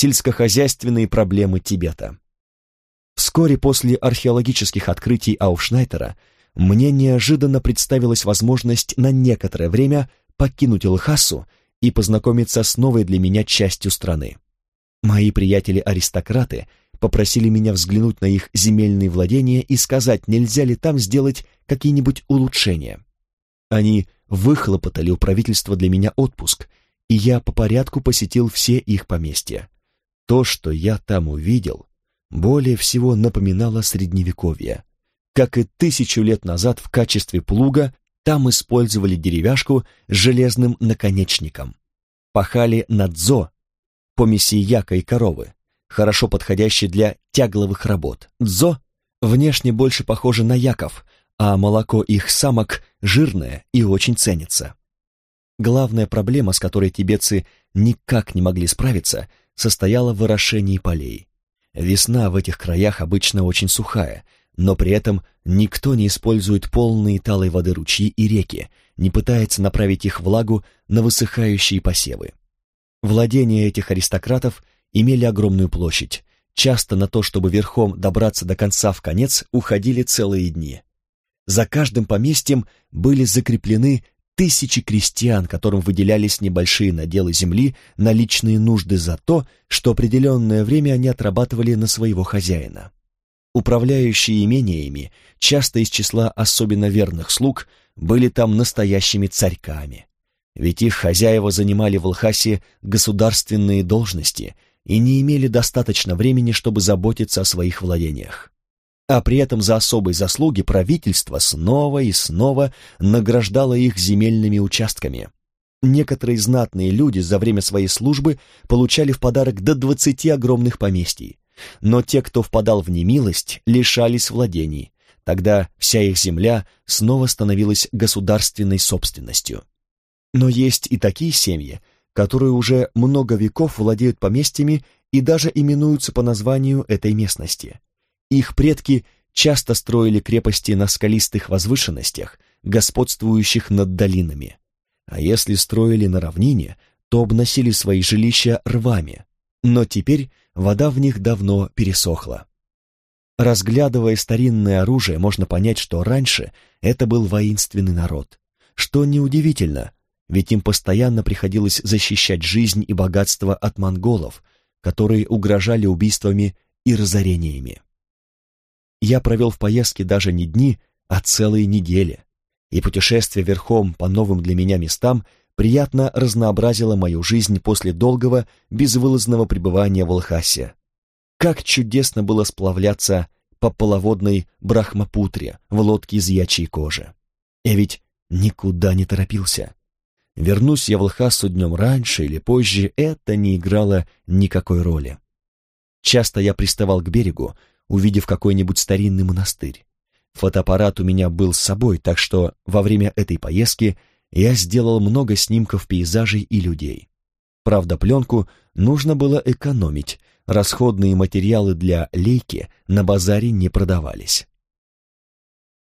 сельскохозяйственные проблемы Тибета. Вскоре после археологических открытий Ауфшнайтера мне неожиданно представилась возможность на некоторое время покинуть Лхасу и познакомиться с новой для меня частью страны. Мои приятели-аристократы попросили меня взглянуть на их земельные владения и сказать, нельзя ли там сделать какие-нибудь улучшения. Они выхлопотали у правительства для меня отпуск, и я по порядку посетил все их поместья. То, что я там увидел, более всего напоминало Средневековье. Как и 1000 лет назад в качестве плуга, там использовали деревяшку с железным наконечником. Пахали на дзо, помеси яка и коровы, хорошо подходящий для тягловых работ. Дзо внешне больше похоже на яков, а молоко их самок жирное и очень ценится. Главная проблема, с которой тибетцы никак не могли справиться, состояла в орошении полей. Весна в этих краях обычно очень сухая, но при этом никто не использует полные талой воды ручьи и реки, не пытается направить их влагу на высыхающие посевы. Владения этих аристократов имели огромную площадь. Часто на то, чтобы верхом добраться до конца в конец, уходили целые дни. За каждым поместьем были закреплены 1000 крестьян, которым выделялись небольшие наделы земли на личные нужды за то, что определенное время они отрабатывали на своего хозяина. Управляющие имениями, часто из числа особенно верных слуг, были там настоящими царьками. Ведь их хозяева занимали в Лхасе государственные должности и не имели достаточно времени, чтобы заботиться о своих владениях. А при этом за особые заслуги правительство снова и снова награждало их земельными участками. Некоторые знатные люди за время своей службы получали в подарок до 20 огромных поместий, но те, кто впадал в немилость, лишались владений. Тогда вся их земля снова становилась государственной собственностью. Но есть и такие семьи, которые уже много веков владеют поместьями и даже именуются по названию этой местности. Их предки часто строили крепости на скалистых возвышенностях, господствующих над долинами. А если строили на равнине, то обносили свои жилища рвами. Но теперь вода в них давно пересохла. Разглядывая старинное оружие, можно понять, что раньше это был воинственный народ. Что неудивительно, ведь им постоянно приходилось защищать жизнь и богатство от монголов, которые угрожали убийствами и разорениями. Я провел в поездке даже не дни, а целые недели, и путешествие верхом по новым для меня местам приятно разнообразило мою жизнь после долгого, безвылазного пребывания в Лхасе. Как чудесно было сплавляться по половодной Брахмапутре в лодке из ячьей кожи. Я ведь никуда не торопился. Вернусь я в Лхасу днем раньше или позже, это не играло никакой роли. Часто я приставал к берегу, увидев какой-нибудь старинный монастырь. Фотоаппарат у меня был с собой, так что во время этой поездки я сделал много снимков пейзажей и людей. Правда, пленку нужно было экономить, расходные материалы для лейки на базаре не продавались.